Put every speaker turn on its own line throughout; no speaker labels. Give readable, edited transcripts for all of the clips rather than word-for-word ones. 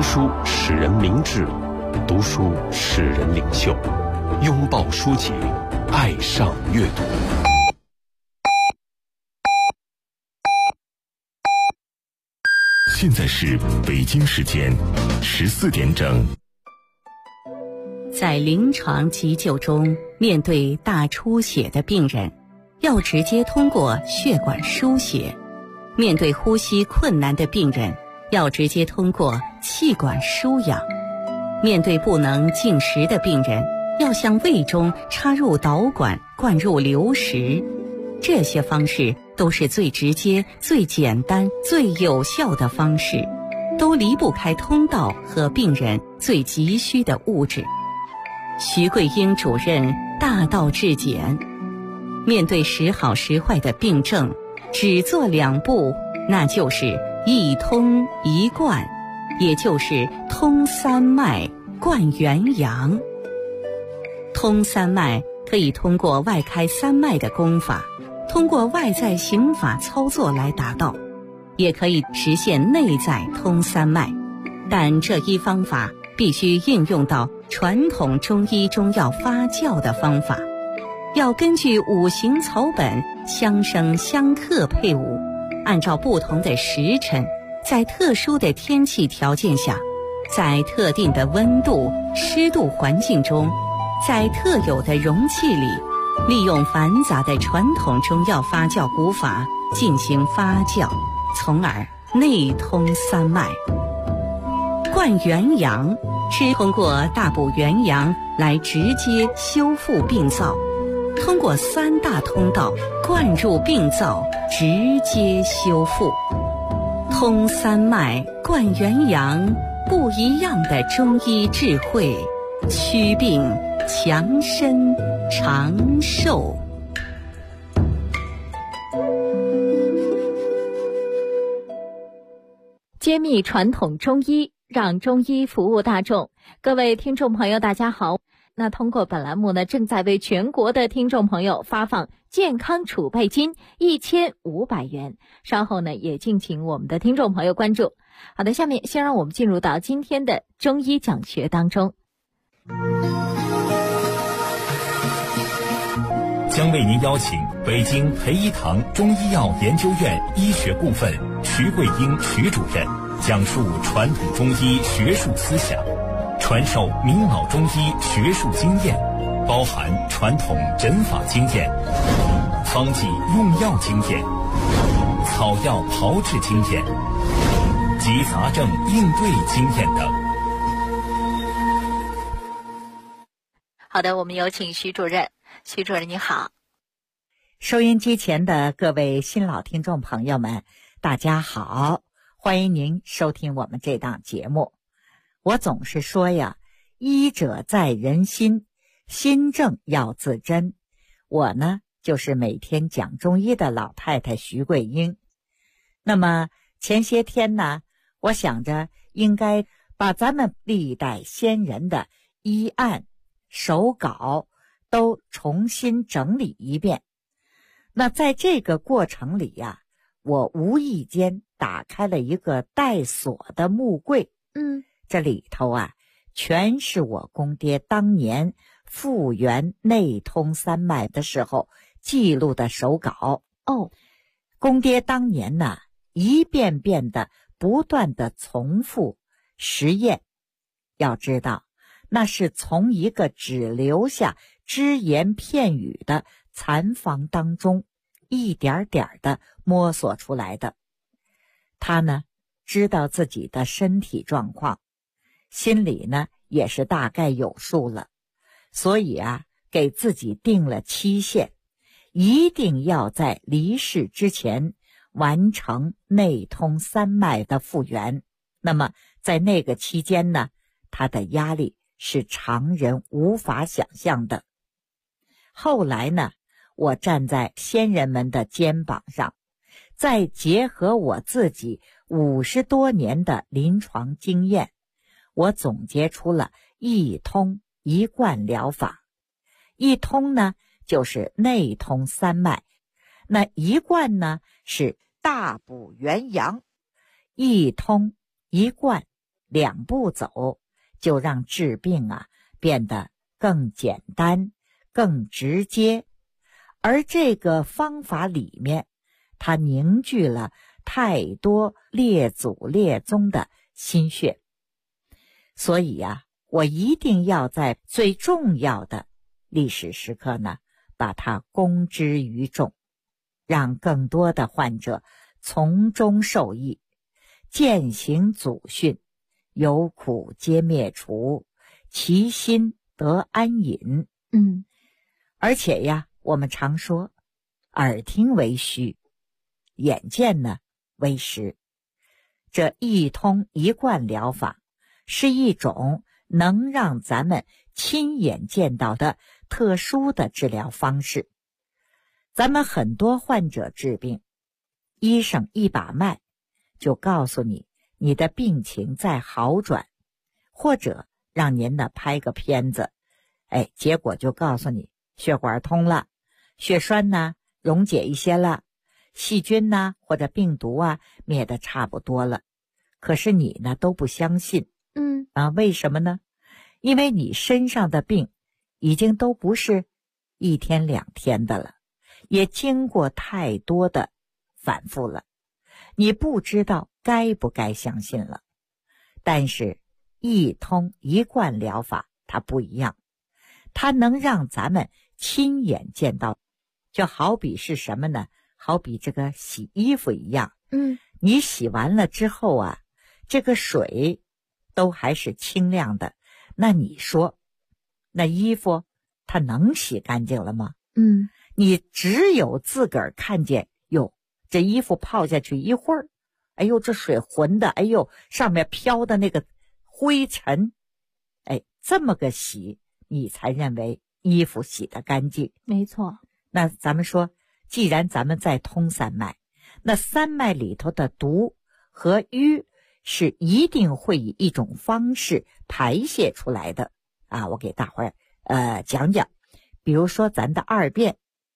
书使人明智，读书使人领袖。拥抱书籍，爱上阅读。现在是北京时间14点整。
在临床急救中，面对大出血的病人，要直接通过血管输血；面对呼吸困难的病人，要直接通过气管输氧；面对不能进食的病人，要向胃中插入导管灌入流食。这些方式都是最直接、最简单、最有效的方式，都离不开通道和病人最急需的物质。徐桂英主任大道至简，面对时好时坏的病症，只做2步，那就是一通一贯，也就是通三脉贯元阳。通三脉可以通过外开三脉的功法，通过外在刑法操作来达到，也可以实现内在通三脉，但这一方法必须应用到传统中医中药发酵的方法，要根据五行草本相生相克配伍，按照不同的时辰，在特殊的天气条件下，在特定的温度、湿度环境中，在特有的容器里，利用繁杂的传统中药发酵古法进行发酵，从而内通三脉。贯元阳是通过大补元阳来直接修复病灶，通过3大通道灌入病灶，直接修复。通三脉贯元阳，不一样的中医智慧，祛病强身长寿。
揭秘传统中医，让中医服务大众。各位听众朋友大家好，那通过本栏目呢，正在为全国的听众朋友发放健康储备金1500元，稍后呢也敬请我们的听众朋友关注。好的，下面先让我们进入到今天的中医讲学当中。
将为您邀请北京培一堂中医药研究院医学部分徐桂英徐主任讲述传统中医学术思想，传授明老中医学术经验，包含传统诊法经验、方剂用药经验、草药炮制经验及杂症应对经验等。
好的，我们有请徐主任。徐主任你好。
收音机前的各位新老听众朋友们，大家好，欢迎您收听我们这档节目。我总是说呀，医者在人心，心正要自珍。我呢，就是每天讲中医的老太太徐桂英。那么前些天呢，我想着应该把咱们历代先人的医案、手稿都重新整理一遍。那在这个过程里呀，我无意间打开了一个带锁的木柜，这里头啊，全是我公爹当年复原内通三脉的时候记录的手稿。公爹当年呢，一遍遍的不断的重复实验，要知道那是从一个只留下只言片语的残方当中一点点的摸索出来的。他呢，知道自己的身体状况，心里呢也是大概有数了，所以啊，给自己定了期限，一定要在离世之前完成内通三脉的复原。那么在那个期间呢，他的压力是常人无法想象的。后来呢，我站在先人们的肩膀上，再结合我自己50多年的临床经验，我总结出了一通一贯疗法。一通呢，就是内通三脉，那一贯呢，是大补元阳。一通一贯 2步走，就让治病变得更简单、更直接。而这个方法里面，它凝聚了太多列祖列宗的心血。所以我一定要在最重要的历史时刻呢，把它公之于众，让更多的患者从中受益，践行祖训，有苦皆灭除，其心得安隐。而且我们常说，耳听为虚，眼见呢为实。这一通一贯疗法是一种能让咱们亲眼见到的特殊的治疗方式。咱们很多患者治病，医生一把脉就告诉你你的病情在好转，或者让您呢拍个片子，结果就告诉你血管通了，血栓呢溶解一些了，细菌呢或者病毒灭得差不多了。可是你呢都不相信。为什么呢？因为你身上的病已经都不是1天2天的了，也经过太多的反复了，你不知道该不该相信了。但是一通一贯疗法它不一样，它能让咱们亲眼见到。就好比是什么呢？好比这个洗衣服一样。你洗完了之后这个水都还是清亮的，那你说那衣服它能洗干净了吗？你只有自个儿看见，哟，这衣服泡下去一会儿，哎呦，这水浑的，哎呦，上面飘的那个灰尘，这么个洗，你才认为衣服洗得干净。
没错。
那咱们说，既然咱们在通三脉，那三脉里头的毒和瘀是一定会以一种方式排泄出来的我给大伙儿讲讲。比如说咱的二便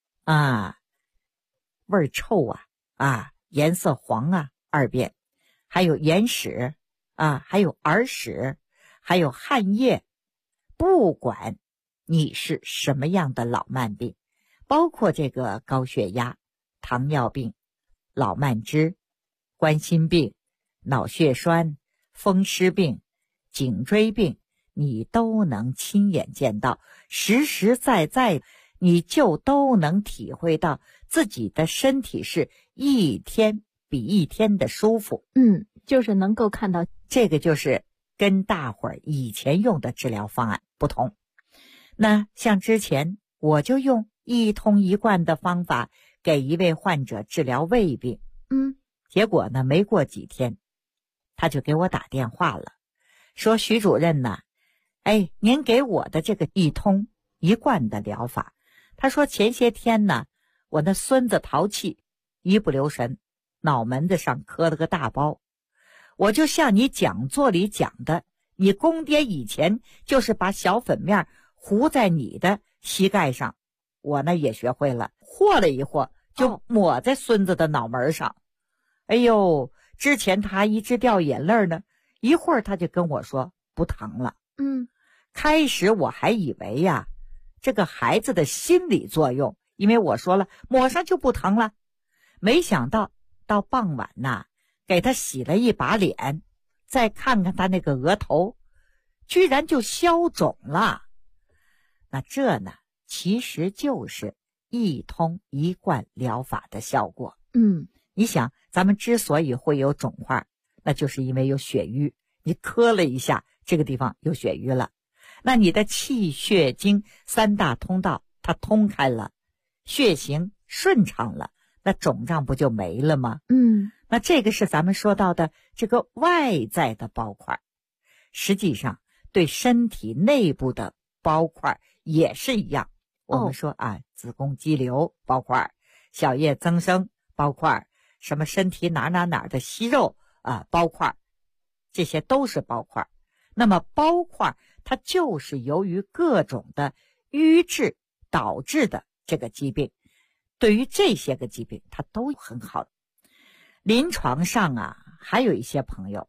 味儿臭颜色黄二便，还有眼屎还有耳屎，还有汗液。不管你是什么样的老慢病，包括这个高血压、糖尿病、老慢支、冠心病、脑血栓、风湿病、颈椎病，你都能亲眼见到，实实在在你就都能体会到自己的身体是一天比一天的舒服。
就是能够看到，
这个就是跟大伙儿以前用的治疗方案不同。那像之前我就用一通一贯的方法给一位患者治疗胃病，结果呢没过几天他就给我打电话了，说徐主任呢，您给我的这个一通一贯的疗法，他说前些天呢我那孙子淘气，一不留神脑门子上磕了个大包。我就像你讲座里讲的，你公爹以前就是把小粉面糊在你的膝盖上，我呢也学会了，和了一和就抹在孙子的脑门上。哎呦，之前他一直掉眼泪呢，一会儿他就跟我说不疼了。开始我还以为这个孩子的心理作用，因为我说了抹上就不疼了，没想到到傍晚给他洗了一把脸，再看看他那个额头，居然就消肿了。那这呢其实就是一通一贯疗法的效果。你想咱们之所以会有肿块，那就是因为有血瘀，你磕了一下这个地方有血瘀了，那你的气血经3大通道它通开了，血行顺畅了，那肿胀不就没了吗？那这个是咱们说到的这个外在的包块，实际上对身体内部的包块也是一样。我们说子宫肌瘤包块，小叶增生包块，什么身体哪的息肉包块，这些都是包块。那么包块它就是由于各种的瘀滞导致的这个疾病，对于这些个疾病它都很好。临床上还有一些朋友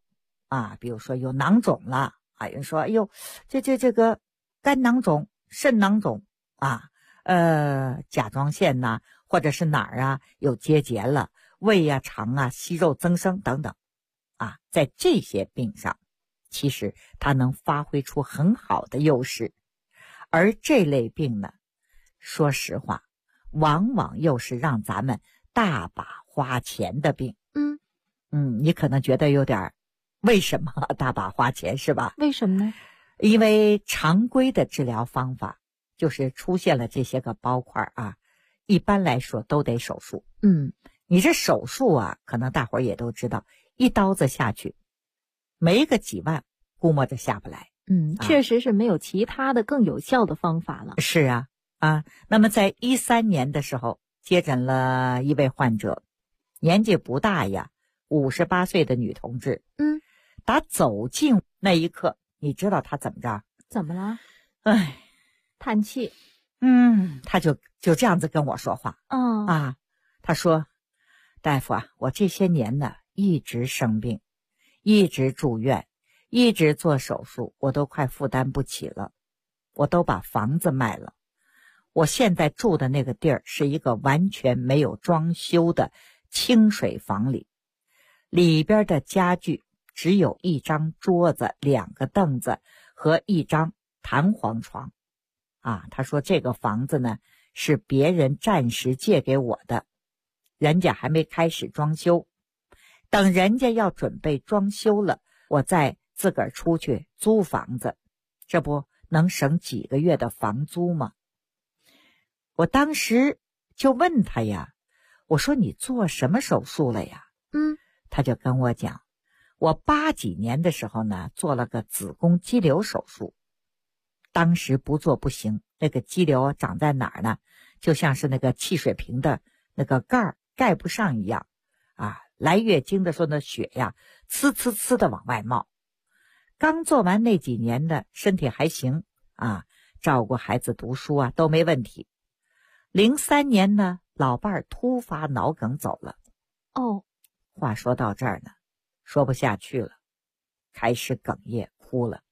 啊，比如说有囊肿了啊，有人说哎呦，这个肝囊肿、肾囊肿啊，甲状腺呐，或者是哪儿啊有结节了，胃啊、肠啊、息肉增生等等啊，在这些病上，其实它能发挥出很好的优势。而这类病呢，说实话，往往又是让咱们大把花钱的病。你可能觉得有点为什么大把花钱是吧？
为什么呢？
因为常规的治疗方法就是出现了这些个包块啊，一般来说都得手术。你这手术啊，可能大伙儿也都知道，一刀子下去没个几万，估摸着下不来。
确实是没有其他的更有效的方法了。
是啊，那么在13年的时候，接诊了一位患者，年纪不大呀，58岁的女同志。打走进那一刻，你知道她怎么着？
怎么了？
唉，
叹气。
她就这样子跟我说话。她说：“大夫啊，我这些年呢一直生病，一直住院，一直做手术，我都快负担不起了，我都把房子卖了。我现在住的那个地儿是一个完全没有装修的清水房里边的家具只有一张桌子、2个凳子和一张弹簧床。他说这个房子呢是别人暂时借给我的，人家还没开始装修，等人家要准备装修了，我再自个儿出去租房子，这不能省几个月的房租吗？”我当时就问他呀，我说你做什么手术了呀？他就跟我讲，我80几年的时候呢，做了个子宫肌瘤手术，当时不做不行，那个肌瘤长在哪儿呢？就像是那个汽水瓶的那个盖儿盖不上一样来月经的时候呢，血呀呲呲呲的往外冒。刚做完那几年的身体还行照顾孩子读书都没问题。03年呢，老伴儿突发脑梗走了。话说到这儿呢，说不下去了，开始哽咽哭了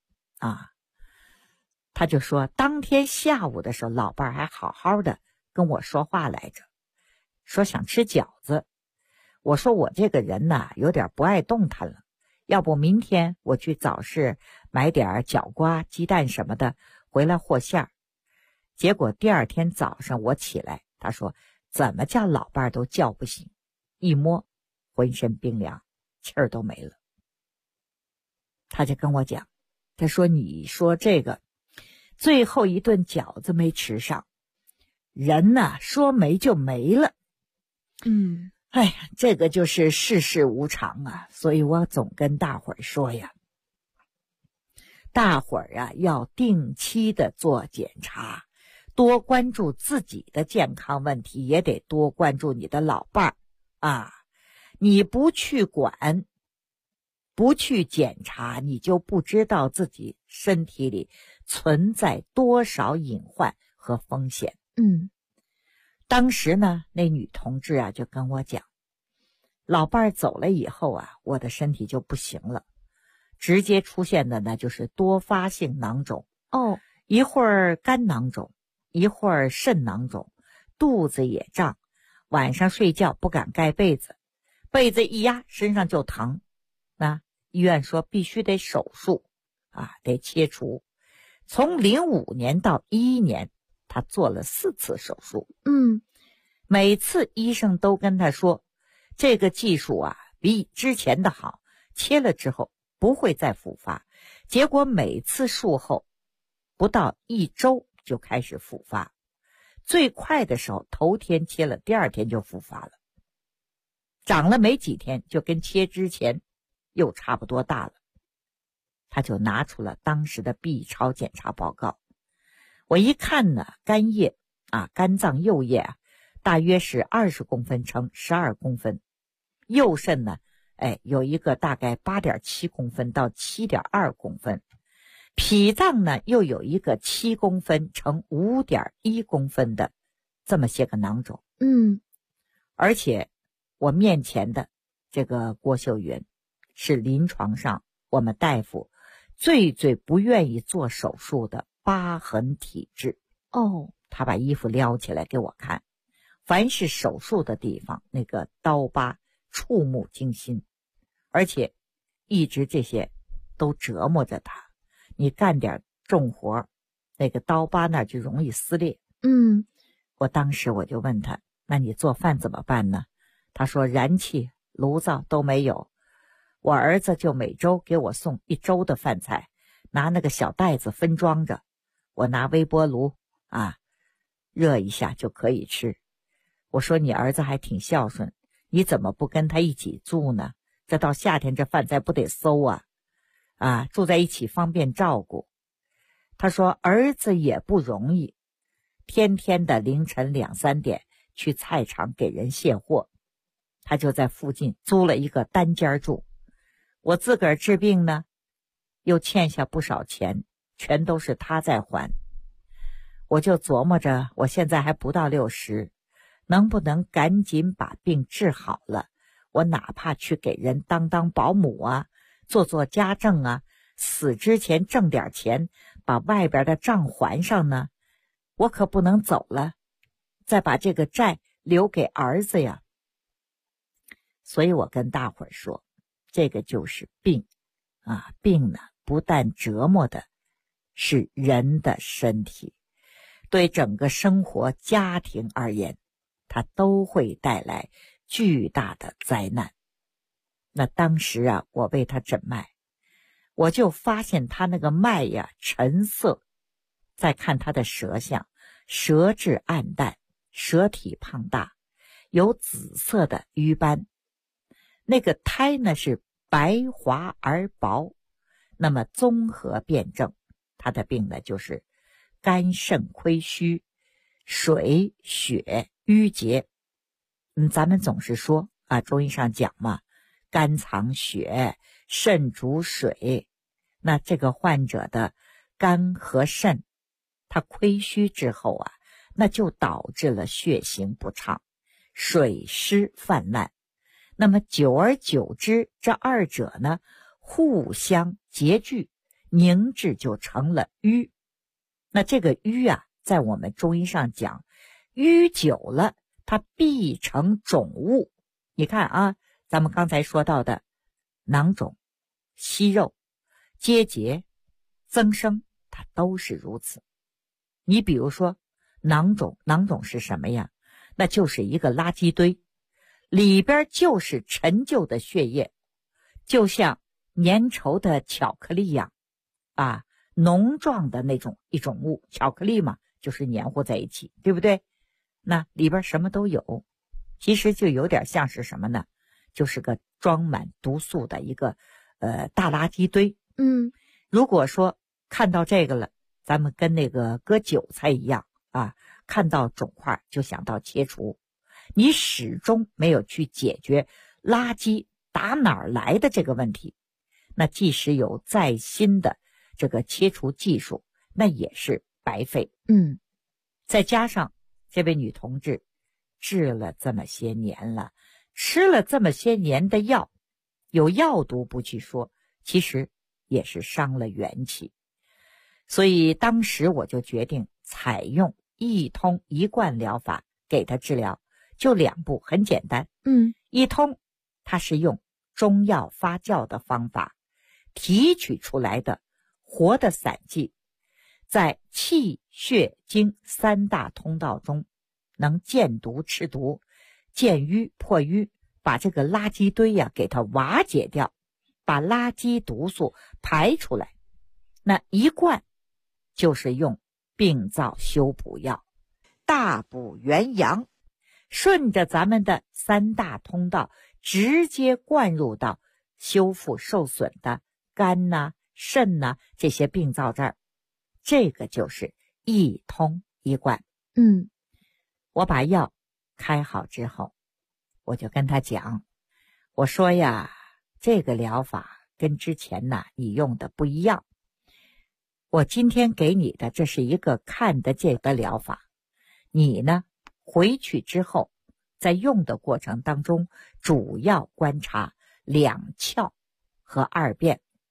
他就说当天下午的时候，老伴儿还好好的跟我说话来着，说想吃饺子。我说我这个人呢有点不爱动弹了，要不明天我去早市买点角瓜、鸡蛋什么的回来和馅儿。结果第2天早上我起来，他说怎么叫老伴儿都叫不醒，一摸浑身冰凉，气儿都没了。他就跟我讲，他说你说这个最后一顿饺子没吃上，人呢说没就没了。哎呀，这个就是世事无常所以我总跟大伙儿说呀，大伙儿要定期的做检查，多关注自己的健康问题，也得多关注你的老伴儿你不去管，不去检查，你就不知道自己身体里存在多少隐患和风险。当时呢，那女同志就跟我讲，老伴儿走了以后我的身体就不行了，直接出现的呢就是多发性囊肿。一会儿肝囊肿，一会儿肾囊肿，肚子也胀，晚上睡觉不敢盖被子，被子一压身上就疼。医院说必须得手术得切除。从05年到11年，他做了4次手术。每次医生都跟他说，这个技术比之前的好，切了之后不会再复发。结果每次术后不到1周就开始复发，最快的时候头天切了，第2天就复发了，长了没几天就跟切之前又差不多大了。他就拿出了当时的 B 超检查报告，我一看呢，肝叶肝脏右叶大约是20公分乘12公分，右肾呢有一个大概8.7公分到7.2公分，脾脏呢又有一个7公分乘5.1公分的这么些个囊肿。而且我面前的这个郭秀云是临床上我们大夫最不愿意做手术的疤痕体质。
哦，
他把衣服撩起来给我看，凡是手术的地方，那个刀疤触目惊心，而且一直这些都折磨着他。你干点重活，那个刀疤那就容易撕裂。我当时我就问他，那你做饭怎么办呢？他说燃气炉灶都没有，我儿子就每周给我送1周的饭菜，拿那个小袋子分装着，我拿微波炉热一下就可以吃。我说你儿子还挺孝顺，你怎么不跟他一起住呢？这到夏天这饭菜不得馊啊，住在一起方便照顾。他说儿子也不容易，天天的凌晨2、3点去菜场给人卸货，他就在附近租了一个单间住。我自个儿治病呢，又欠下不少钱，全都是他在还。我就琢磨着，我现在还不到60，能不能赶紧把病治好了，我哪怕去给人当保姆做家政死之前挣点钱，把外边的账还上呢。我可不能走了，再把这个债留给儿子呀。所以我跟大伙儿说，这个就是病病呢，不但折磨的是人的身体，对整个生活家庭而言，它都会带来巨大的灾难。那当时我为他诊脉，我就发现他那个脉沉色，再看他的舌象，舌质暗淡，舌体胖大，有紫色的瘀斑，那个苔呢是白滑而薄。那么综合辩证，他的病呢就是肝肾亏虚，水血瘀结。咱们总是说中医上讲嘛，肝藏血，肾主水。那这个患者的肝和肾它亏虚之后那就导致了血行不畅，水湿泛滥。那么久而久之，这二者呢互相结聚，凝滞就成了瘀。那这个瘀在我们中医上讲，瘀久了它必成肿物。你看咱们刚才说到的囊肿、息肉、结节、增生，它都是如此。你比如说囊肿是什么呀？那就是一个垃圾堆，里边就是陈旧的血液，就像粘稠的巧克力一样浓状的那种一种物。巧克力嘛，就是黏糊在一起，对不对？那里边什么都有，其实就有点像是什么呢？就是个装满毒素的一个大垃圾堆。如果说看到这个了，咱们跟那个割韭菜一样看到肿块就想到切除，你始终没有去解决垃圾打哪儿来的这个问题，那即使有再新的这个切除技术，那也是白费。再加上这位女同志治了这么些年了，吃了这么些年的药，有药毒不去说，其实也是伤了元气。所以当时我就决定采用一通一贯疗法给他治疗，就2步，很简单。一通它是用中药发酵的方法提取出来的活的散剂，在气血经3大通道中能见毒吃毒，见瘀破瘀，把这个垃圾堆给它瓦解掉，把垃圾毒素排出来。那一贯就是用病灶修补药，大补元阳，顺着咱们的3大通道直接灌入到修复受损的肝肾这些病灶这儿。这个就是一通一贯。我把药开好之后，我就跟他讲，我说这个疗法跟之前你用的不一样，我今天给你的这是一个看得见的疗法，你呢回去之后在用的过程当中主要观察2窍和2便，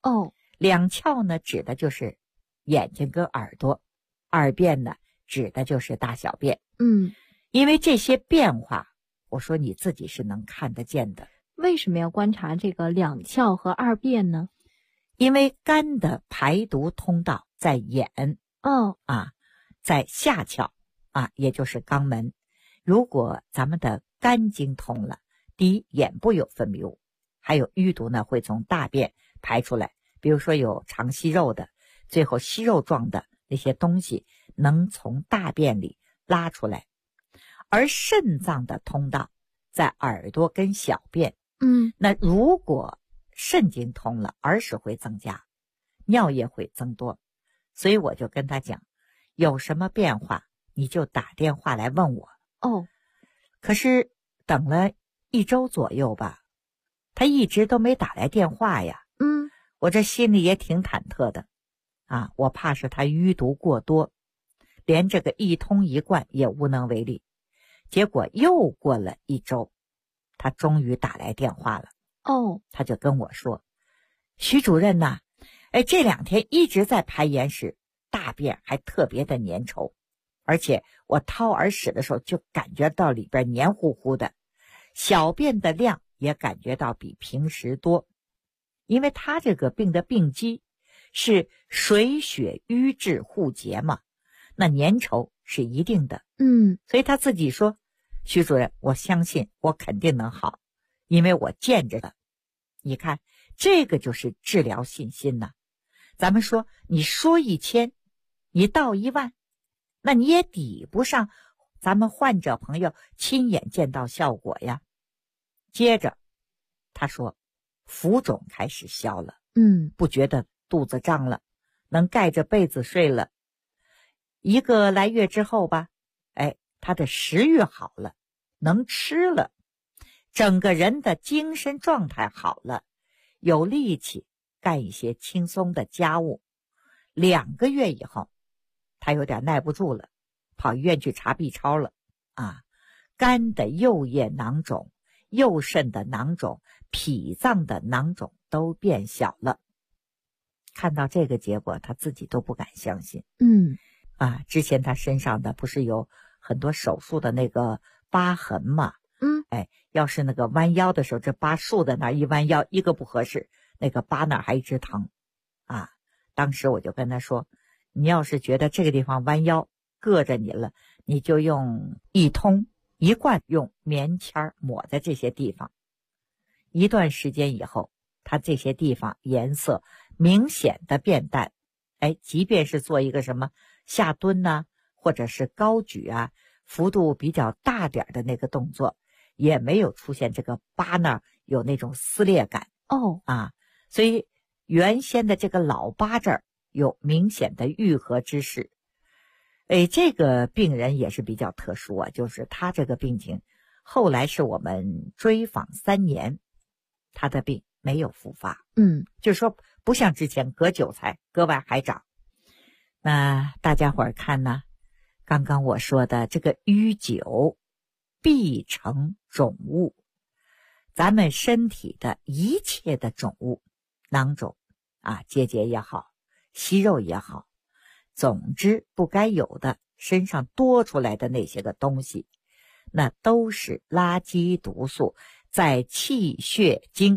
哦，
两窍呢指的就是眼睛跟耳朵，二便呢指的就是大小便。因为这些变化，我说你自己是能看得见的。
为什么要观察这个两窍和二便呢？
因为肝的排毒通道在眼，在下窍也就是肛门。如果咱们的肝经通了，第一，眼部有分泌物，还有淤毒呢会从大便排出来，比如说有肠息肉的，最后息肉状的那些东西能从大便里拉出来。而肾脏的通道在耳朵跟小便，那如果肾经通了，耳屎会增加，尿液会增多。所以我就跟他讲，有什么变化你就打电话来问我。可是等了1周左右吧，他一直都没打来电话呀。我这心里也挺忐忑的我怕是他淤毒过多，连这个一通一贯也无能为力。结果又过了1周，他终于打来电话了。他就跟我说，徐主任呐，这2天一直在排眼屎，大便还特别的粘稠，而且我掏耳屎的时候就感觉到里边黏糊糊的，小便的量也感觉到比平时多。因为他这个病的病机是水血瘀滞互结嘛，那粘稠是一定的。所以他自己说，徐主任，我相信我肯定能好，因为我见着了。你看，这个就是治疗信心呐。咱们说，你说1000，你到1万，那你也抵不上咱们患者朋友亲眼见到效果呀。接着他说，浮肿开始消了，不觉得肚子胀了，能盖着被子睡了。1个来月之后吧，他的食欲好了，能吃了，整个人的精神状态好了，有力气干一些轻松的家务。2个月以后，他有点耐不住了，跑医院去查 B 超了肝的右叶囊肿、右肾的囊肿、脾脏的囊肿都变小了。看到这个结果，他自己都不敢相信。之前他身上的不是有很多手术的那个疤痕嘛？要是那个弯腰的时候，这疤竖在那儿，一弯腰一个不合适，那个疤那儿还一直疼当时我就跟他说，你要是觉得这个地方弯腰硌着你了，你就用一通一贯用棉签抹在这些地方。一段时间以后，他这些地方颜色明显的变淡，即便是做一个什么下蹲或者是高举幅度比较大点的那个动作，也没有出现这个疤那儿有那种撕裂感。所以原先的这个老疤这儿有明显的愈合之势。这个病人也是比较特殊就是他这个病情后来是我们追访3年，他的病没有复发。就是说不像之前割韭菜割完还长。那大家伙儿看呢，刚刚我说的这个淤久必成肿物，咱们身体的一切的肿物，囊肿结节也好，息肉也好，总之不该有的身上多出来的那些个东西，那都是垃圾毒素在气血经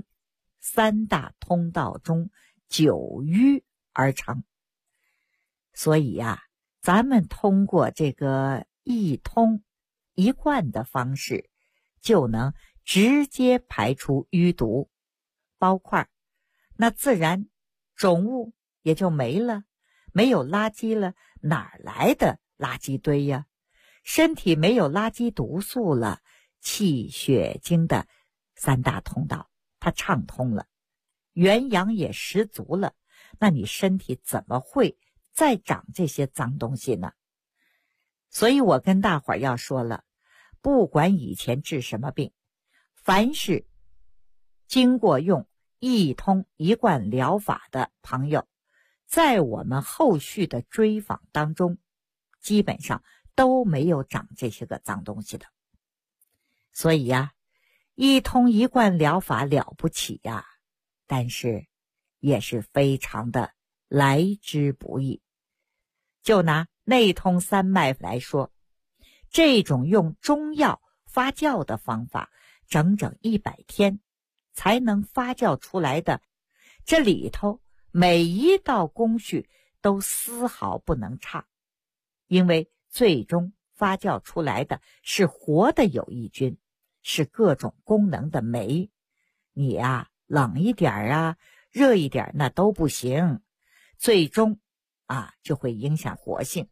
3大通道中久淤而成。所以咱们通过这个一通一贯的方式，就能直接排出淤毒包块，那自然肿物也就没了，没有垃圾了，哪儿来的垃圾堆呀？身体没有垃圾毒素了，气血经的3大通道它畅通了，元阳也十足了，那你身体怎么会再长这些脏东西呢？所以我跟大伙儿要说了，不管以前治什么病，凡是经过用一通一贯疗法的朋友，在我们后续的追访当中，基本上都没有长这些个脏东西的。所以一通一贯疗法了不起但是也是非常的来之不易。就拿内通三脉来说，这种用中药发酵的方法，整整100天才能发酵出来的，这里头每一道工序都丝毫不能差，因为最终发酵出来的是活的有益菌，是各种功能的酶。你呀，冷一点啊，热一点那都不行，最终就会影响活性。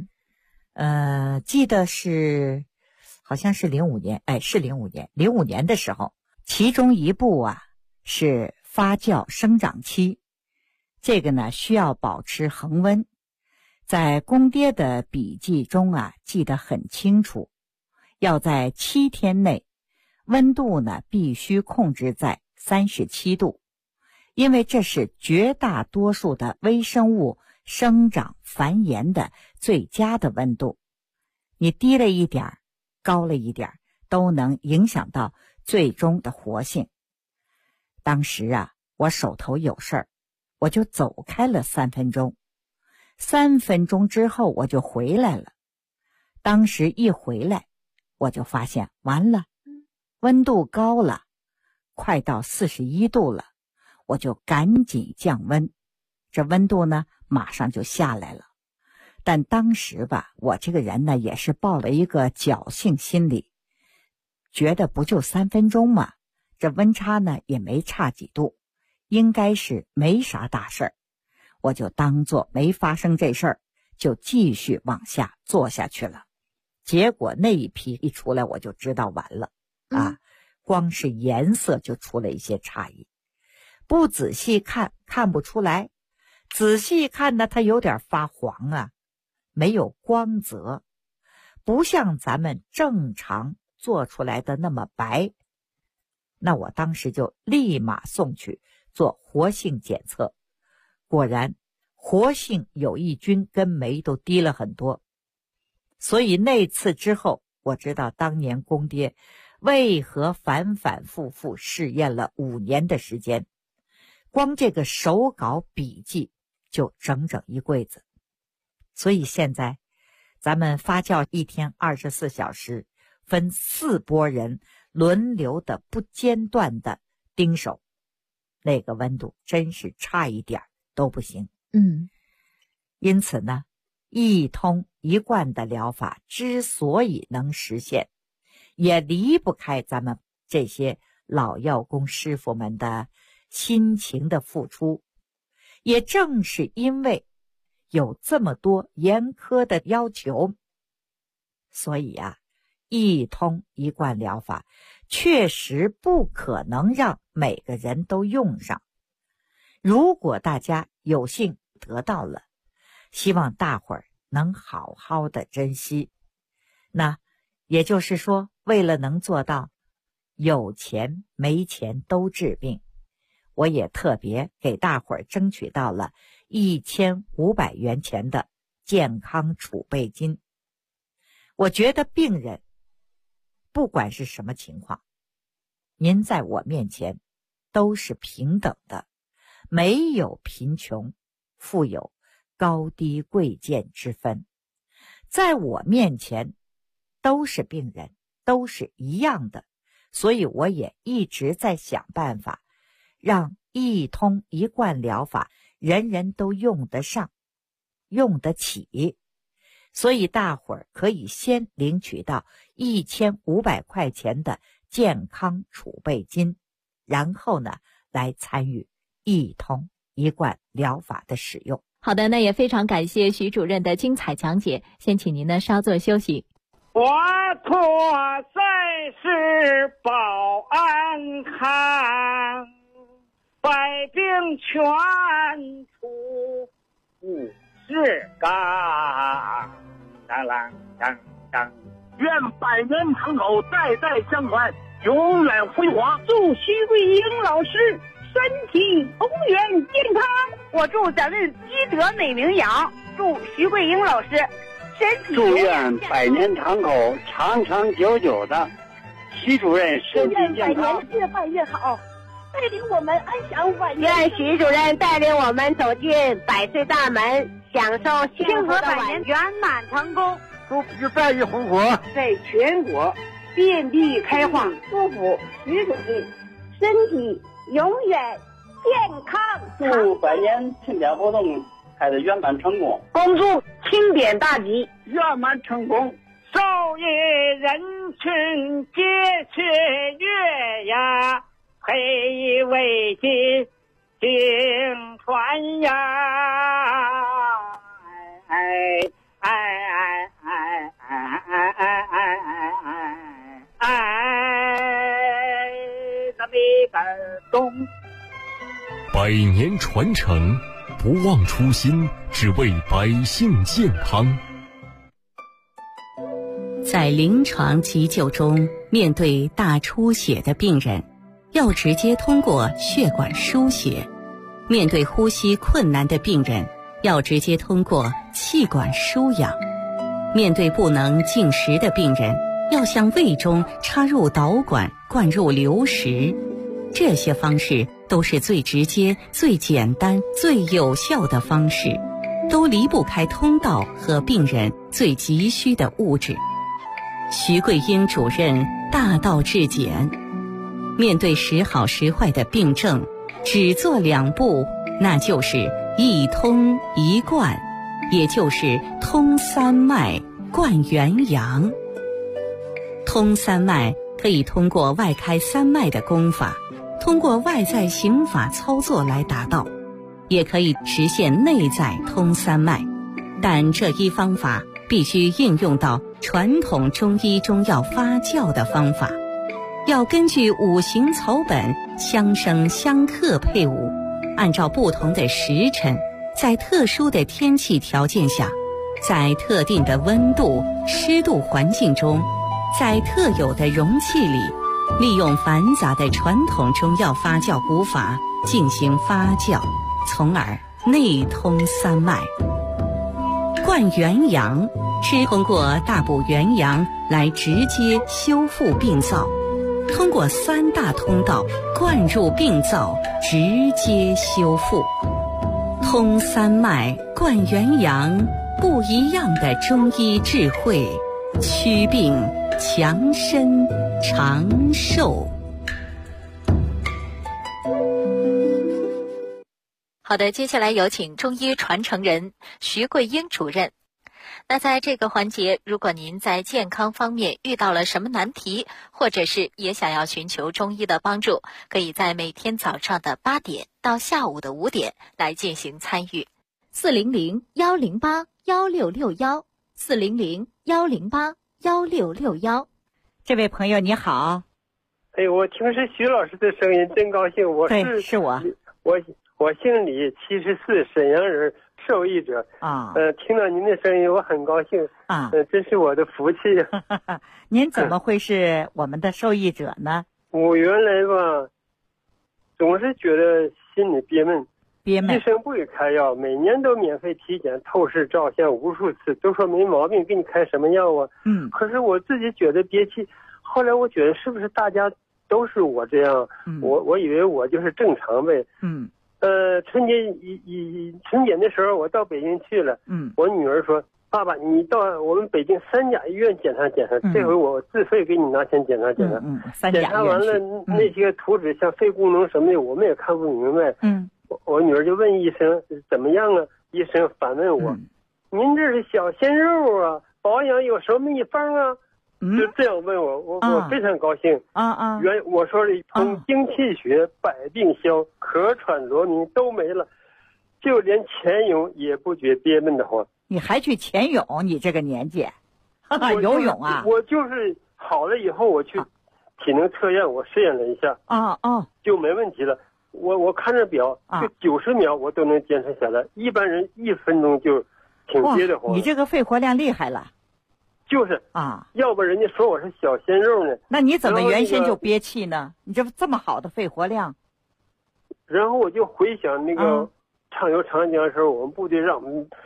记得好像是05年，05年的时候，其中一步是发酵生长期，这个呢需要保持恒温。在公爹的笔记中记得很清楚，要在7天内，温度呢必须控制在37度，因为这是绝大多数的微生物生长繁衍的最佳的温度。你低了一点，高了一点，都能影响到最终的活性。当时我手头有事儿，我就走开了3分钟。3分钟之后我就回来了。当时一回来，我就发现完了，温度高了，快到41度了，我就赶紧降温，这温度呢马上就下来了。但当时吧，我这个人呢也是抱了一个侥幸心理，觉得不就3分钟嘛，这温差呢也没差几度，应该是没啥大事儿，我就当作没发生这事儿，就继续往下做下去了。结果那一批一出来，我就知道完了光是颜色就出了一些差异，不仔细看看不出来，仔细看呢它有点发黄没有光泽，不像咱们正常做出来的那么白。那我当时就立马送去做活性检测，果然活性有益菌跟酶都低了很多。所以那次之后，我知道当年公爹为何反反复复试验了5年的时间，光这个手稿笔记就整整一柜子。所以现在咱们发酵1天24小时，分4波人轮流的不间断的盯手，那个温度真是差一点都不行。因此呢，一通一贯的疗法之所以能实现，也离不开咱们这些老药工师傅们的辛勤的付出。也正是因为有这么多严苛的要求，所以一通一贯疗法确实不可能让每个人都用上。如果大家有幸得到了，希望大伙儿能好好的珍惜。那也就是说，为了能做到有钱没钱都治病，我也特别给大伙儿争取到了1500元钱的健康储备金。我觉得病人不管是什么情况，您在我面前都是平等的，没有贫穷富有高低贵贱之分，在我面前都是病人，都是一样的。所以我也一直在想办法让一通一贯疗法人人都用得上用得起。所以大伙儿可以先领取到1500块钱的健康储备金，然后呢来参与一通一贯疗法的使用。
好的，那也非常感谢徐主任的精彩讲解，先请您呢稍作休息。
我托三世保安康，百病全除50纲。当啷当当，
愿百年堂口代代相传，永远辉煌。
祝徐桂英老师身体永远健康。我祝咱们积德美名扬，祝徐桂英老师身体
祝愿百年堂口长长久久的，徐主任身体健康，
越办越好。 带领我们安享晚年。
愿徐主任带领我们走进100岁大门，享受幸福的晚年，
圆满成功，
祝福在于红火，
在全国遍地开花。祝福徐主任身体永远健康。
祝百年庆典活动开得圆满成功，
恭祝庆典大吉，
圆满成功。
少爷人群皆雀跃呀，配为金经传呀，那没感动。
100年传承，不忘初心，只为百姓健康。
在临床急救中，面对大出血的病人，要直接通过血管输血；面对呼吸困难的病人，要直接通过气管输氧；面对不能进食的病人，要向胃中插入导管，灌入流食。这些方式都是最直接、最简单、最有效的方式，都离不开通道和病人最急需的物质。徐桂英主任大道至简，面对时好时坏的病症，只做2步，那就是一通一灌，也就是通3脉灌元阳。通3脉可以通过外开3脉的功法，通过外在刑法操作来达到，也可以实现内在通3脉，但这一方法必须应用到传统中医中药发酵的方法，要根据5行草本相生相克配伍，按照不同的时辰，在特殊的天气条件下，在特定的温度、湿度环境中，在特有的容器里，利用繁杂的传统中药发酵古法进行发酵，从而内通3脉。灌元阳是通过大补元阳来直接修复病灶，通过3大通道灌入病灶，直接修复。通3脉灌元阳，不一样的中医智慧，祛病强身长寿。
好的，接下来有请中医传承人徐桂英主任。那在这个环节，如果您在健康方面遇到了什么难题，或者是也想要寻求中医的帮助，可以在每天早上的8点到下午的5点来进行参与。400-108-1661，400-108-1661。
这位朋友你好。
哎，我听是徐老师的声音，真高兴。
对，是我。
我姓李，74，沈阳人，受益者
啊。
听到您的声音，我很高兴啊。真是我的福气。
您怎么会是我们的受益者呢？
我原来吧，总是觉得心里憋闷，医生不给开药，每年都免费体检、透视、照相无数次，都说没毛病，给你开什么药啊？可是我自己觉得憋气。后来我觉得是不是大家都是我这样？我以为我就是正常呗。春节的时候我到北京去了。我女儿说：“爸爸，你到我们北京3甲医院检查检查，这回我自费给你拿钱检查检查。检查完了那些图纸像肺功能什么的，我们也看不明白。我女儿就问医生怎么样啊？医生反问我：您这是小鲜肉啊，保养有什么秘方啊？就这样问我，我非常高兴。我说的从精气血百病消，咳喘罗鸣都没了，就连潜泳也不觉憋闷的慌。
你还去潜泳？你这个年纪，游泳啊？
我就是好了以后，我去体能测验，我试验了一下，就没问题了。我看着表，就90秒我都能坚持下来，一般人1分钟就挺憋得慌。
你这个肺活量厉害了。
就是要不人家说我是小鲜肉呢。
那你怎么原先就憋气呢？你这么好的肺活量。
然后我就回想那个畅游长江的时候，我们部队让我们从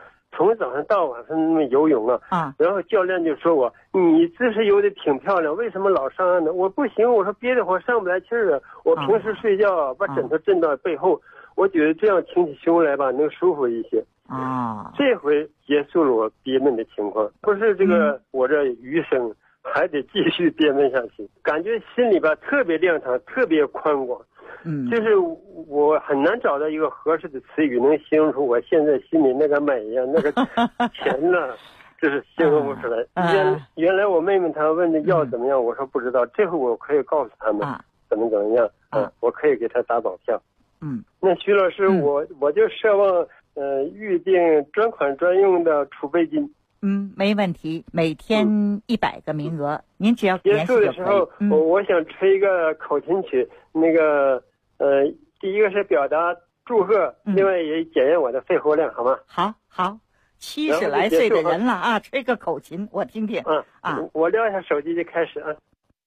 从早上到晚上那么游泳啊，然后教练就说我，你姿势游的挺漂亮，为什么老上岸呢？我不行，我说憋得慌上不来气儿啊。我平时睡觉把枕头枕到背后，我觉得这样挺起胸来吧能舒服一些。这回结束了我憋闷的情况，不是这个我这余生还得继续憋闷下去，感觉心里吧特别亮堂，特别宽广。就是我很难找到一个合适的词语能形容出我现在心里那个美呀，那个甜呐，就是形容不出来。原来我妹妹她问的要怎么样，我说不知道，这回我可以告诉他们怎么样我可以给他打保票。那徐老师，我就奢望预定专款专用的储备金。
没问题，每天100个名额，您只要
结束的时候，我想吹一个口琴曲，那个第一个是表达祝贺，另外也检验我的肺活量，好吗？
好，70来岁的人了啊，吹个口琴我听听。
我撂下手机就开始啊。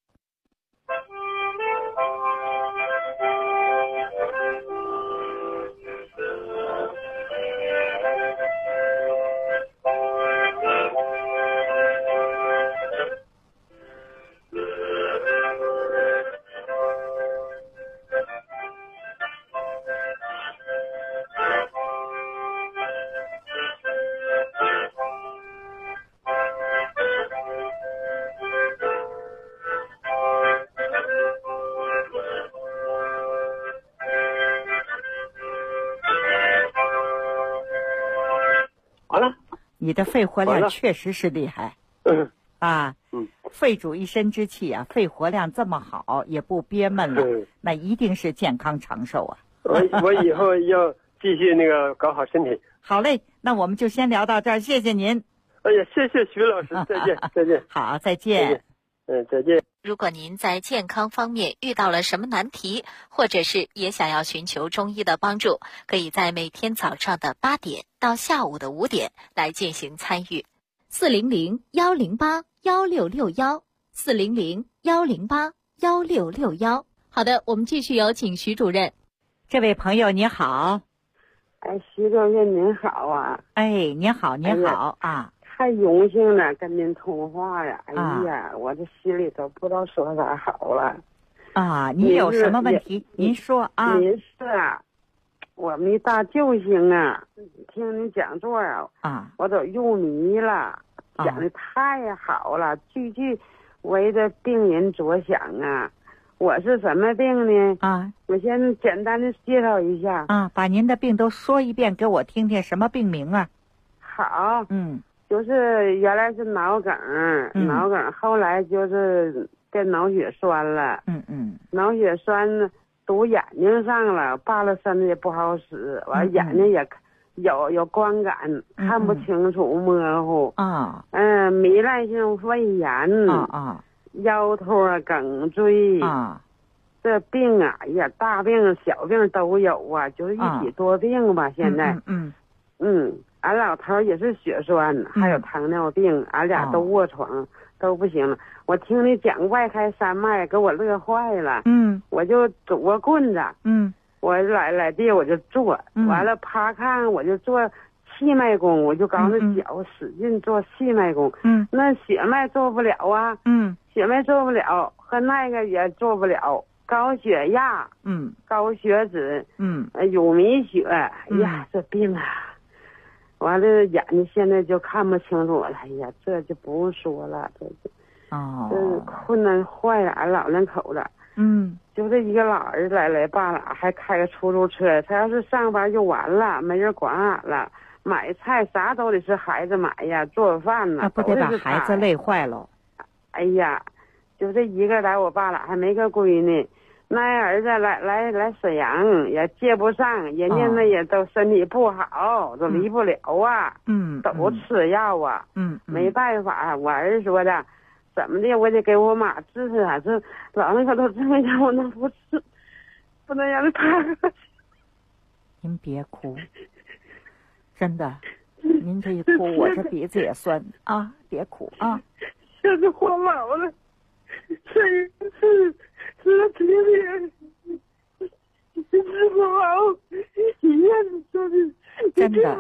你的肺活量确实是厉害，肺主一身之气啊，肺活量这么好，也不憋闷了，那一定是健康长寿啊。
我以后要继续那个搞好身体。
好嘞，那我们就先聊到这儿，谢谢您。
哎呀，谢谢徐老师，再见，再见。
好，再见。
再见。
如果您在健康方面遇到了什么难题，或者是也想要寻求中医的帮助，可以在每天早上的8点到下午的5点来进行参与。400-108-1661，400-108-1661。好的，我们继续有请徐主任。
这位朋友你好。
徐主任您好啊。
您好啊。
太荣幸了，跟您通话呀！哎呀，我这心里都不知道说啥好了。
您有什么问题？您说啊。
您是我们一大救星啊！听您讲座我都入迷了，讲的太好了，句句为着病人着想啊。我是什么病呢？我先简单的介绍一下。
把您的病都说一遍给我听听，什么病名啊？
好。就是原来是脑梗，脑梗后来就是变脑血栓了。脑血栓堵眼睛上了，扒拉身子也不好使，完眼睛也有光感，看不清楚，模糊。糜烂性肺炎。腰痛梗椎。这病呀，大病小病都有啊，就是一体多病吧，现在。俺老头也是血栓，还有糖尿病，俺俩都卧床，都不行了。我听你讲外开三脉，给我乐坏了。我就拄个棍子，我来地我就坐，完了趴炕我就做气脉功，我就搞那脚使劲做气脉功。那血脉做不了啊，血脉做不了，和那个也做不了，高血压，高血脂，乳糜血，哎呀，这病完了眼睛现在就看不清楚了，哎呀，这就不用说了，这困难坏了俺老两口子。就这一个老儿子来爸俩还开个出租车，他要是上班就完了，没人管俺了，买菜啥都得是孩子买呀，做饭呢，
不得把孩子累坏了。
哎呀，就这一个来我爸俩还没个闺女，那儿子来沈阳也接不上，人家那也都身体不好，都离不了啊，都吃药啊，没办法，我儿子说的，怎么的我得给我妈治治啊，这老那个都这么样，我能不治，不能让他趴下去。
您别哭，真的，您这一哭我这鼻子也酸啊，别哭啊。
现在活老了，是这边治不好，医院说的，
真的，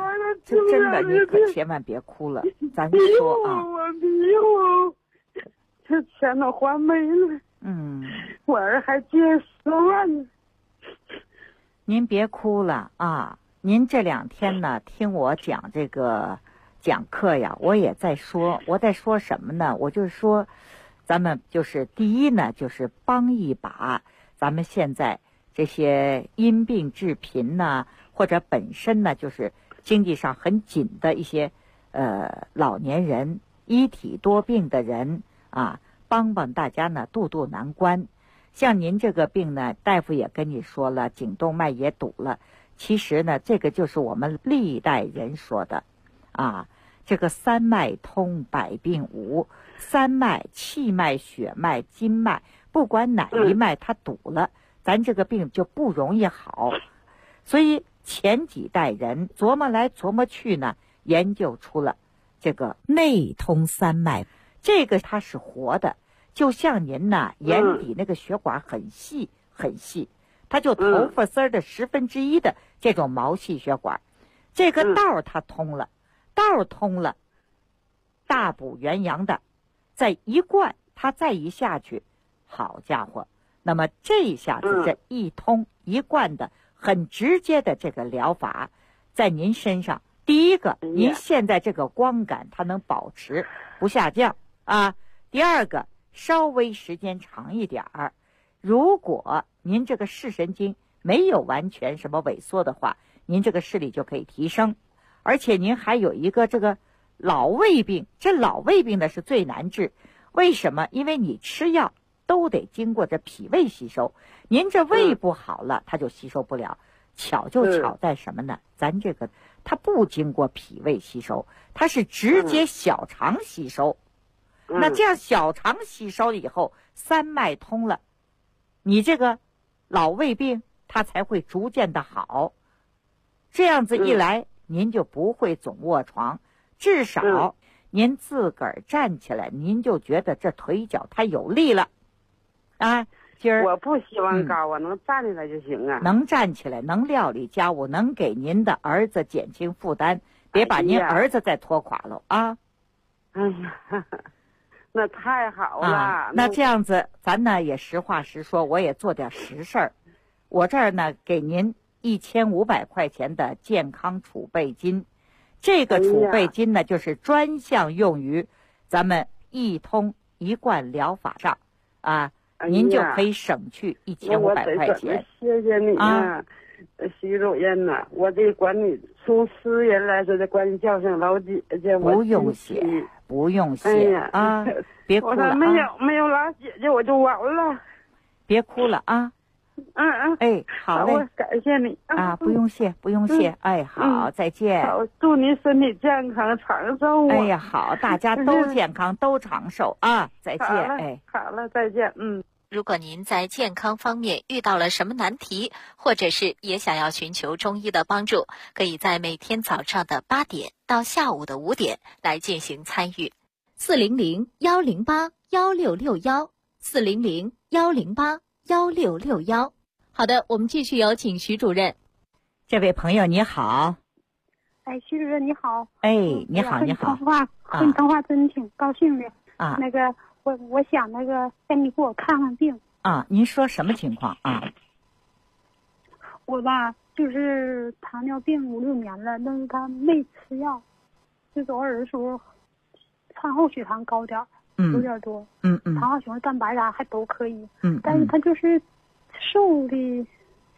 这真的你可千万别哭了，咱说啊。
我有，这钱都花没了。我儿还借10万呢。
您别哭了啊！您这2天呢，听我讲这个讲课呀，我也在说，我在说什么呢？我就是说，咱们就是第一呢，就是帮一把咱们现在这些因病致贫呐，或者本身呢就是经济上很紧的一些老年人、一体多病的人啊，帮帮大家呢渡渡难关。像您这个病呢，大夫也跟你说了，颈动脉也堵了。其实呢，这个就是我们历代人说的啊，这个3脉通百病无，3脉气脉、血脉、筋脉，不管哪一脉它堵了，咱这个病就不容易好。所以前几代人琢磨来琢磨去呢，研究出了这个内通3脉，这个它是活的。就像您呐，眼底那个血管很细很细，它就头发丝的1/10的这种毛细血管，这个道它通了，道通了，大补元阳的，再一灌，它再一下去，好家伙，那么这一下子这一通一灌的很直接的这个疗法，在您身上，第一个，您现在这个光感它能保持不下降啊，第二个。稍微时间长一点儿，如果您这个视神经没有完全什么萎缩的话，您这个视力就可以提升。而且您还有一个这个老胃病，这老胃病呢是最难治。为什么？因为你吃药都得经过这脾胃吸收，您这胃不好了，它就吸收不了。巧就巧在什么呢？咱这个它不经过脾胃吸收，它是直接小肠吸收。那这样小肠吸收以后，3脉通了，你这个老胃病它才会逐渐的好。这样子一来，您就不会总卧床，至少您自个儿站起来，您就觉得这腿脚它有力了啊。今儿
我不希望高，我能站起来就行啊。
能站起来，能料理家务，能给您的儿子减轻负担，别把您儿子再拖垮了啊。
哎呀。那太好了
啊！那这样子，咱呢也实话实说，我也做点实事儿。我这儿呢给您1500块钱的健康储备金，这个储备金呢就是专项用于咱们一通一贯疗法上啊，您就可以省去1500块钱。
谢谢你啊，徐主任呐，我得管你从私人来说得管你叫声老姐姐。
不用谢。不用谢啊，别哭了啊！
没有老姐姐我就完了。
别哭了啊！哎，好嘞，
感谢你
啊！不用谢，不用谢。哎，好，再见。
好，祝你身体健康长寿。
哎呀，好，大家都健康，都长寿啊！再见。哎，
好了，再见。
如果您在健康方面遇到了什么难题，或者是也想要寻求中医的帮助，可以在每天早上的8点到下午的5点来进行参与。400-108-1661，400-108-1661。好的，我们继续有请徐主任。
这位朋友你好。
哎，徐主任你好。
哎，你好，你好。
和你通话真挺高兴的
啊。
那个。我想让你给我看看病
啊。您说什么情况啊？
我吧就是糖尿病5、6年了，但是他没吃药，就偶尔的时候餐后血糖高点，有点多，糖化血红蛋白啥还都可以，但是他就是瘦的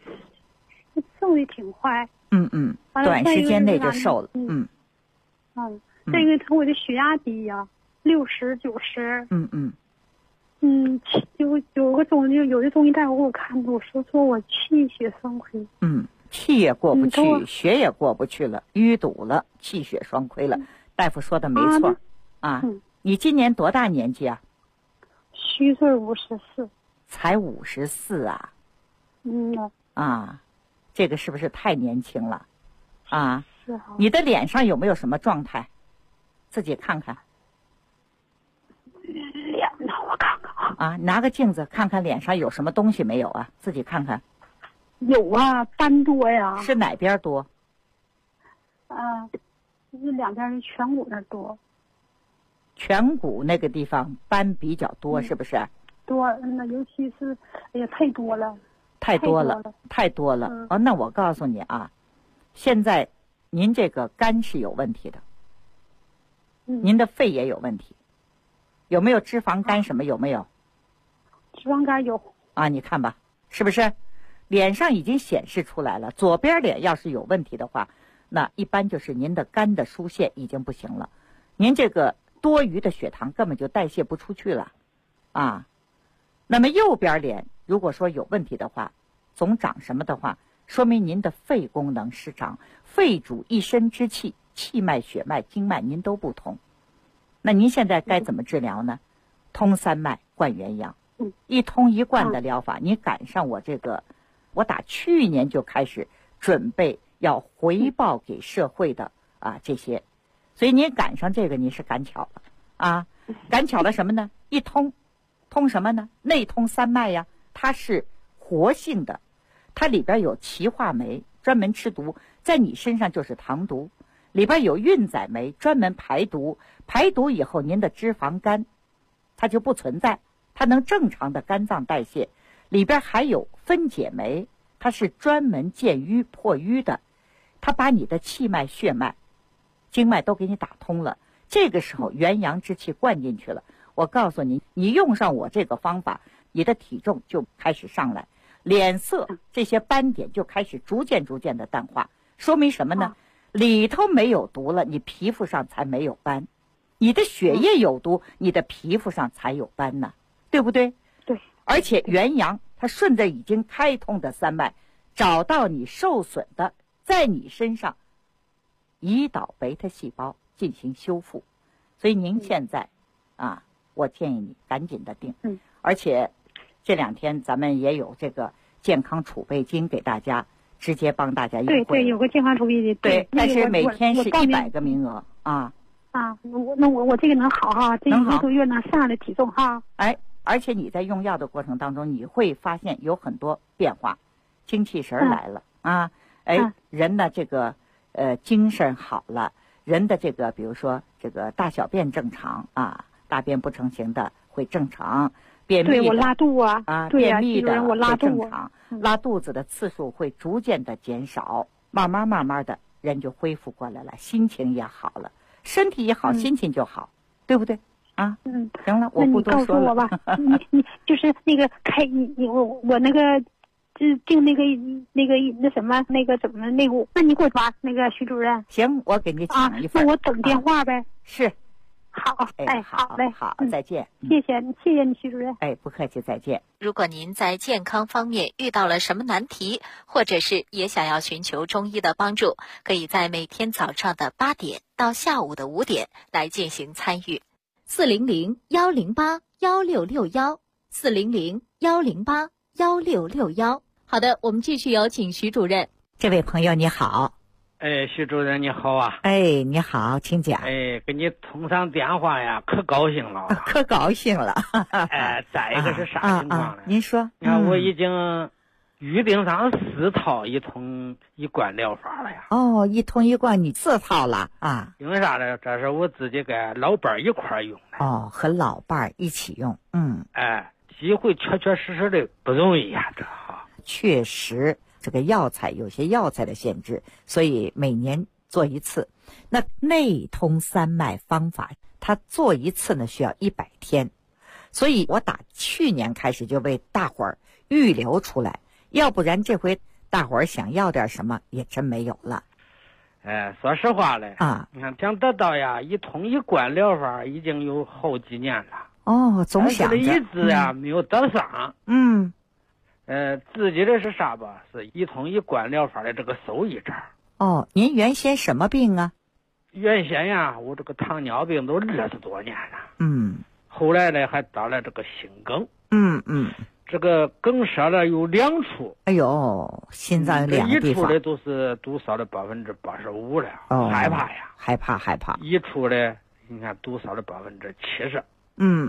挺快，
短时间内就瘦了，
这个我的血压低呀。60、90，有的中医大夫给我看过，说我气血双亏，
气也过不去，血也过不去了，淤堵了，气血双亏了。大夫说的没错啊。你今年多大年纪啊？
虚岁54。
才54啊？啊，这个是不是太年轻了？啊，
是啊。
你的脸上有没有什么状态？自己看看。
脸呢？我看看
啊，拿个镜子看看脸上有什么东西没有啊？自己看看。
有啊，斑多呀。
是哪边多？
这两边的颧骨那儿多。
颧骨那个地方斑比较多，是不是？
多，那尤其是，哎呀，太多了。
太多了。哦，那我告诉你啊，现在您这个肝是有问题的，您的肺也有问题，有没有脂肪肝什么？有没有？
脂肪肝有。
啊，你看吧，是不是？脸上已经显示出来了，左边脸要是有问题的话，那一般就是您的肝的疏泄已经不行了，您这个多余的血糖根本就代谢不出去了，啊。那么右边脸如果说有问题的话，总长什么的话，说明您的肺功能失常，肺主一身之气，气脉、血脉、经脉您都不通。那您现在该怎么治疗呢？通三脉，灌元阳，一通一灌的疗法。你赶上我这个，我打去年就开始准备要回报给社会的这些，所以您赶上这个，你是赶巧了啊！赶巧了什么呢？一通什么呢？内通三脉呀，它是活性的，它里边有岐化酶，专门吃毒，在你身上就是糖毒；里边有运载酶，专门排毒，排毒以后您的脂肪肝它就不存在，它能正常的肝脏代谢。里边还有分解酶，它是专门健瘀破瘀的，它把你的气脉、血脉、经脉都给你打通了。这个时候元阳之气灌进去了，我告诉你，你用上我这个方法，你的体重就开始上来，脸色这些斑点就开始逐渐的淡化，说明什么呢？里头没有毒了，你皮肤上才没有斑；你的血液有毒，你的皮肤上才有斑呢，对不对？
对。
而且元阳它顺着已经开通的三脉，找到你受损的，在你身上胰岛贝塔细胞进行修复。所以您现在我建议你赶紧的定。而且这2天咱们也有这个健康储备金给大家，直接帮大家优惠。
对，有个健康储备金。
对，但是每天是100个名额啊。
我这个能好哈，这1个月能上来的体重哈。
而且你在用药的过程当中，你会发现有很多变化，精气神来了人的这个精神好了，人的这个比如说这个大小便正常大便不成形的会正常，便秘的
对我拉肚
便秘的
我拉
正常，拉肚子的次数会逐渐的减少，慢慢的人就恢复过来了，心情也好了，身体也好，心情就好，对不对？行了，我不多说了。
那你告诉我吧，你就是那个我那个订那什么那个怎么那个，那你给我发那个徐主任。
行，我给你抢一份。
那我等电话呗。
是。
好，
好
嘞，
好，再见。
谢谢你，徐主任。
不客气，再见。
如果您在健康方面遇到了什么难题，或者是也想要寻求中医的帮助，可以在每天早上的8点到下午的5点来进行参与。400-108-1661，400-108-1661。好的，我们继续有请徐主任。
这位朋友你好。
徐主任你好啊。
你好，请讲。
给你通上电话呀，可高兴了。
可高兴了。
再一个是啥情况呢？
您说。
你看我已经预定上4套一通一贯疗法了呀。
一通一贯你4套了啊？
因为啥呢？这是我自己跟老伴儿一块用的。
和老伴儿一起用。
机会确实的不容易呀，这
确实。这个药材有些药材的限制，所以每年做一次。那内通三脉方法，它做一次呢需要100天，所以我打去年开始就为大伙儿预留出来，要不然这回大伙儿想要点什么也真没有了。
说实话嘞你看想得到呀一通一贯疗法已经有好几年了。
总想着
一直没有得上。自己的是啥吧？是一通一贯疗法的这个手艺这儿。
您原先什么病啊？
原先呀，我这个糖尿病都20多年了。后来呢，还得了这个心梗。这个梗塞了有2处。心脏有2个地方。一处的都是堵塞了85%了。害怕呀。
害怕。
一处呢，你看堵塞了70%。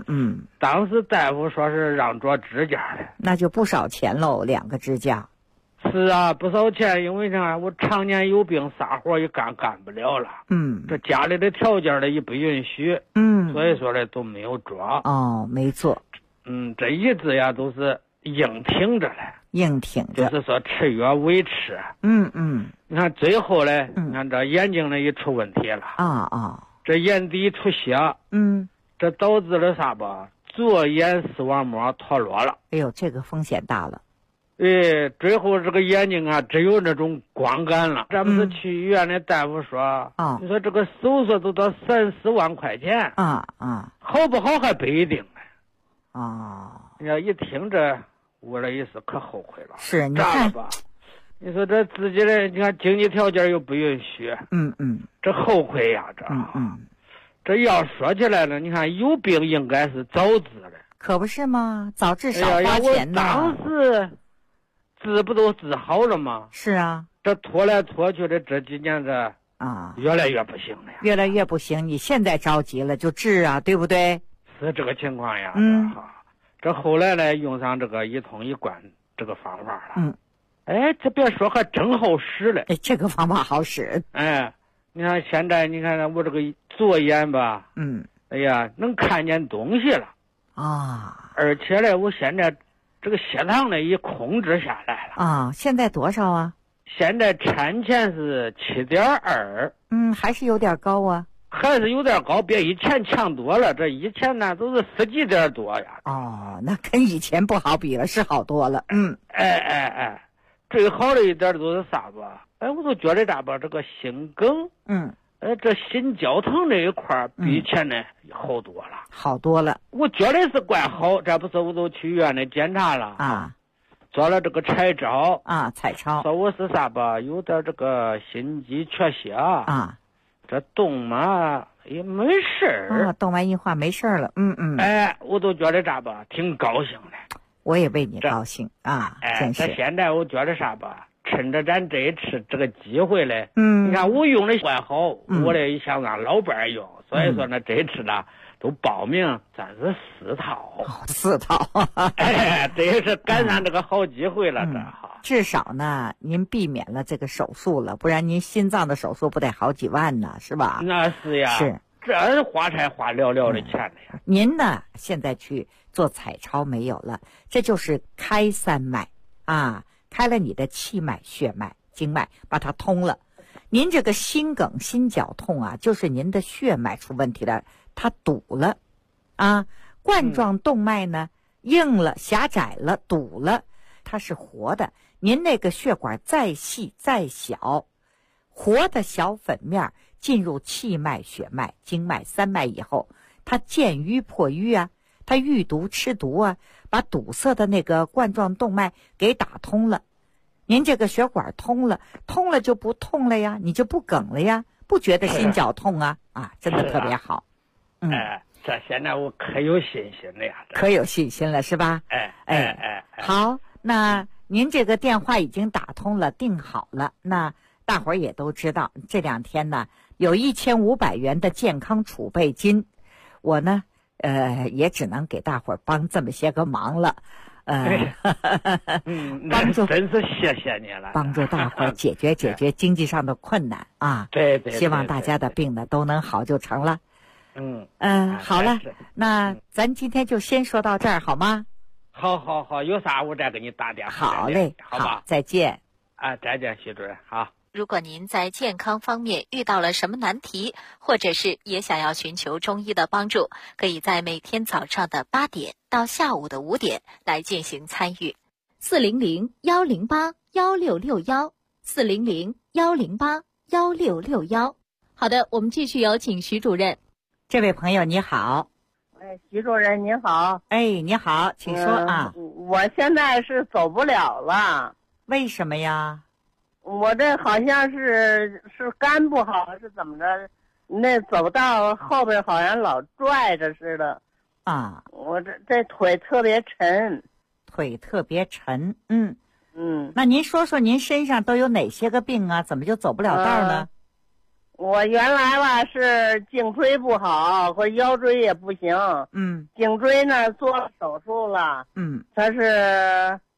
当时大夫说是让做支架的，
那就不少钱喽，2个支架。
是啊，不少钱，因为啥？我常年有病，啥活也干不了了。这家里的条件呢也不允许。所以说呢都没有抓。
哦，没做。
这一直呀都是硬挺着嘞。
硬挺着。
就是说吃药维持。你看最后呢，你看这眼睛呢也出问题了。这眼底出血。这导致了啥吧？左眼视网膜脱落了。
哎呦，这个风险大了。
最后这个眼睛啊，只有那种光感了。这不是去医院的大夫说，你说这个手术都到3-4万块钱。好不好还不一定呢。你要一听这，我这意思可后悔了。
是，你
看吧。你说这自己的，你看经济条件又不允许。这后悔呀，这。这要说起来了，你看有病应该是早治的，
可不是吗？早治少花钱呐。
当时治不都治好了吗？
是啊，
这拖来拖去的这几年这越来越不行了呀。
越来越不行，你现在着急了就治啊，对不对？
是这个情况呀。这后来呢用上这个一通一贯这个方法了。这别说还真好使了。
这个方法好使。
你看现在你看我这个左眼吧，哎呀能看见东西了而且呢我现在这个血糖呢也控制下来了。
现在多少啊？
现在产前是7.2。
还是有点高啊。
还是有点高，比以前强多了。这以前呢都是10几点多呀。
那跟以前不好比了，是好多了。
最好的一点都是啥吧？我都觉得咋吧，这个心梗，这心绞疼这一块比以前呢好多了。
好多了。
我觉得是怪好，这不是我都去医院里检查了做了这个彩超
彩超，
说我是啥吧，有点这个心肌缺血这动脉也没事儿
动脉硬化没事了。
我都觉得咋吧，挺高兴的。
我也为你高兴真是。
现在我觉得啥吧，趁着咱这一次这个机会嘞，你看我用的怪好，我也想让老伴用，所以说呢，这一次呢都报名，咱是4套。
4套。
这也是赶上这个好机会了，
至少呢，您避免了这个手术了，不然您心脏的手术不得好几万呢，是吧？
那是呀。
是。
这花才花寥寥的钱了呀。
您呢，现在去做彩超没有了，这就是开3脉开了你的气脉、血脉、经脉，把它通了。您这个心梗、心绞痛就是您的血脉出问题了，它堵了冠状动脉呢硬了、狭窄了、堵了，它是活的。您那个血管再细再小，活的小粉面进入气脉、血脉、经脉3脉以后，它见淤破淤它遇毒吃毒把堵塞的那个冠状动脉给打通了。您这个血管通了就不痛了呀，你就不梗了呀，不觉得心绞痛真的特别好。
这现在我可有信心了呀。
可有信心了是吧？好，那您这个电话已经打通了，定好了。那大伙儿也都知道，这2天呢有1500元的健康储备金，我呢也只能给大伙儿帮这么些个忙了。
帮助真是谢谢你了，
帮助大伙儿解决经济上的困难
对，
希望大家的病呢都能好就成了。好了，那咱今天就先说到这儿好吗？
好，有啥我再给你打电话。
好嘞，
好吧，
再见。
再见，徐主任，好。
如果您在健康方面遇到了什么难题，或者是也想要寻求中医的帮助，可以在每天早上的8点到下午的5点来进行参与。400-108-1661，400-108-1661。好的，我们继续有请徐主任。
这位朋友你好。
徐主任您好。
你好，请说
我现在是走不了了。
为什么呀？
我这好像是肝不好是怎么着？那走道后边好像老拽着似的。我这腿特别沉。
腿特别沉。那您说说您身上都有哪些个病怎么就走不了道呢？
我原来吧是颈椎不好，或腰椎也不行。颈椎呢做了手术了。它是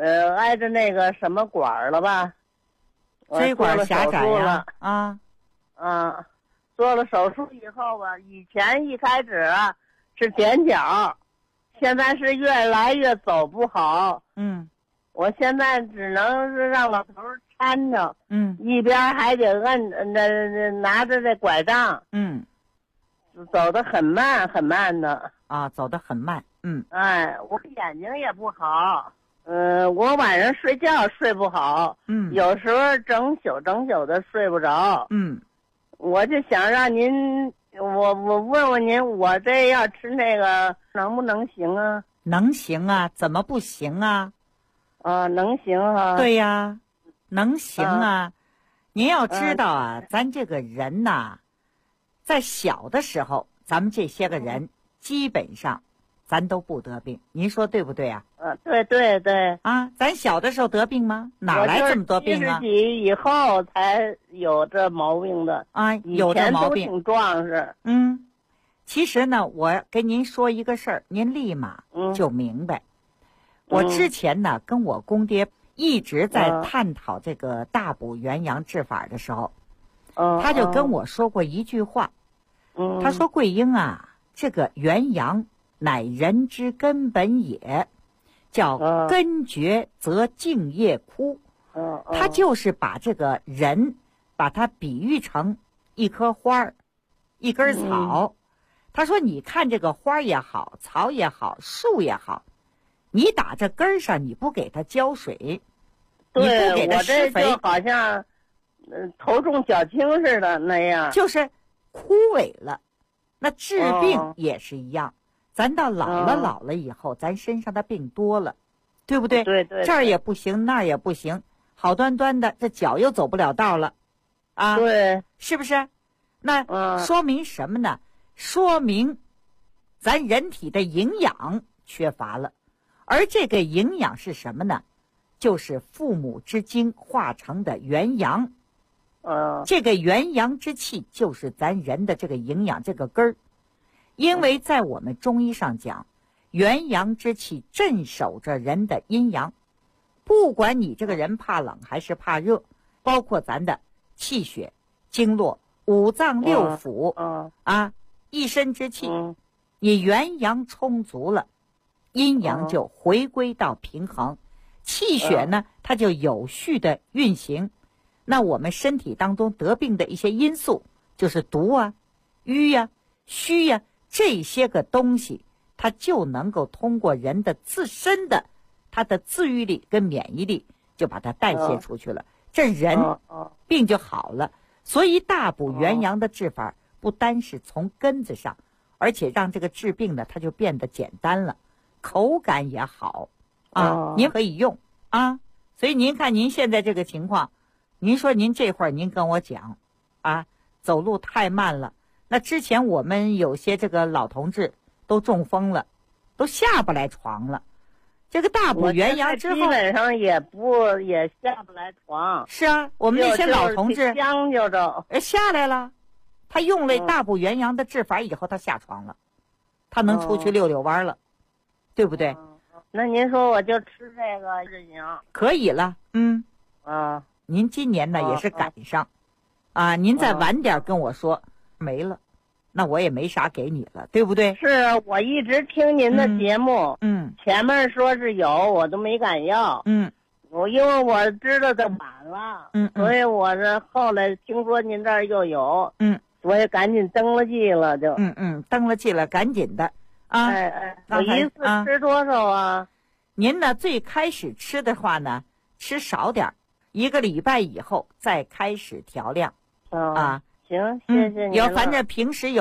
挨着那个什么管了吧？
椎管狭窄了啊。
做了手术以后吧，以前一开始啊是踮脚，现在是越来越走不好。我现在只能是让老头搀着，一边还得拿着这拐杖，走得很慢很慢的
啊，走得很慢。
我眼睛也不好，我晚上睡觉睡不好，有时候整宿的睡不着，我就想让您，我问问您，我这要吃那个能不能行啊？
能行啊，怎么不行啊？
能行啊。
对呀，能行啊。您要知道啊，咱这个人呐，在小的时候，咱们这些个人基本上咱都不得病，您说对不对啊？
对对对。
咱小的时候得病吗？哪来这么多病啊？
我就是70几以后才有这毛病的
有这毛病，
以前都挺壮实。
其实呢，我跟您说一个事儿，您立马就明白。我之前呢，跟我公爹一直在探讨这个大补元阳治法的时候，他就跟我说过一句话，他说：“桂英啊，这个元阳乃人之根本也，叫根绝则茎叶枯。”他就是把这个人，把它比喻成一棵花儿，一根草。他说：“你看这个花也好，草也好，树也好，你打这根上，你不给它浇水，你不给它施肥，
我这就好像头重脚轻似的那样，
就是枯萎了。那治病也是一样，咱到老了以后，咱身上的病多了，对不对？
对对，
这儿也不行，那儿也不行，好端端的这脚又走不了道了，
对，
是不是？那说明什么呢？说明咱人体的营养缺乏了，而这个营养是什么呢？就是父母之精化成的元阳。这个元阳之气就是咱人的这个营养这个根儿。因为在我们中医上讲，元阳之气镇守着人的阴阳，不管你这个人怕冷还是怕热，包括咱的气血、经络、五脏六腑一身之气，你元阳充足了，阴阳就回归到平衡，气血呢它就有序的运行。那我们身体当中得病的一些因素，就是毒啊、瘀啊、虚啊，这些个东西，它就能够通过人的自身的它的自愈力跟免疫力，就把它代谢出去了，这人病就好了。所以大补元阳的治法不单是从根子上，而且让这个治病呢，它就变得简单了，口感也好您可以用所以您看您现在这个情况，您说您这会儿您跟我讲走路太慢了，那之前我们有些这个老同志都中风了，都下不来床了。这个大补元阳之后，
基本上也下不来床。
是啊，我们那些老同志
将就着
下来了。他用了大补元阳的治法以后，他下床了，他能出去溜溜弯了，对不对？
那您说我就吃这个就行？
可以了，您今年呢也是赶上您再晚点跟我说没了，那我也没啥给你了，对不对？
是我一直听您的节目，前面说是有，我都没敢要，因为我知道的晚了，所以我这后来听说您这儿又有，我也赶紧登了记了，就
登了记了，赶紧的
我一次吃多少啊？
您呢最开始吃的话呢，吃少点，1个礼拜以后再开始调量
行，谢谢您了。
反正平时有